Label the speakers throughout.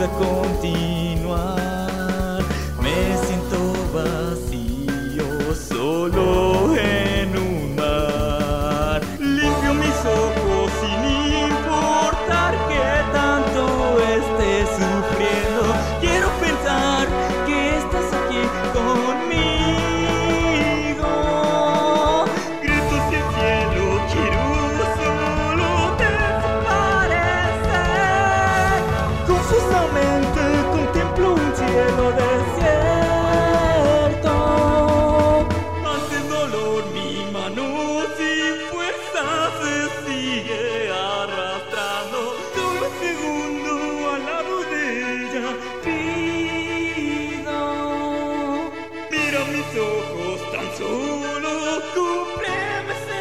Speaker 1: a continuar. Me siento vacío, solo en un mar. Limpio mis ojos sin importar que tanto esté sufriendo. Quiero pensar que estás aquí conmigo. Grito hacia el cielo, quiero solo desaparecer. Confusamente contemplo un cielo desierto. Ante el dolor mi mano sin fuerza se sigue arrastrando. Solo un segundo al lado de ella pido. Mira mis ojos, tan solo cúmpleme ese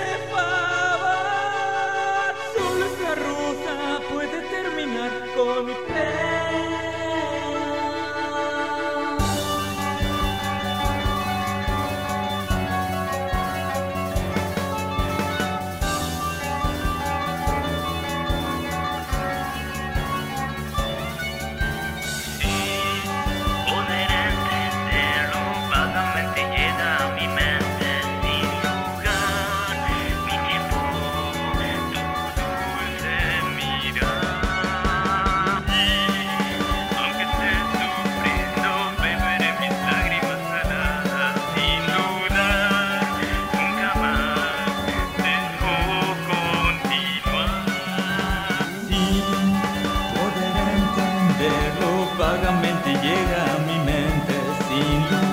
Speaker 1: favor. Solo esa rosa puede terminar con mi pena.
Speaker 2: Poder entenderlo vagamente llega a mi mente sin lugar ni tiempo, tu dulce mirar. Y aunque estés sufriendo, beberé mis lágrimas saladas sin dudar. Nunca más dejo continuar.
Speaker 1: Sin poder entenderlo, vagamente llega a mi mente sin luz.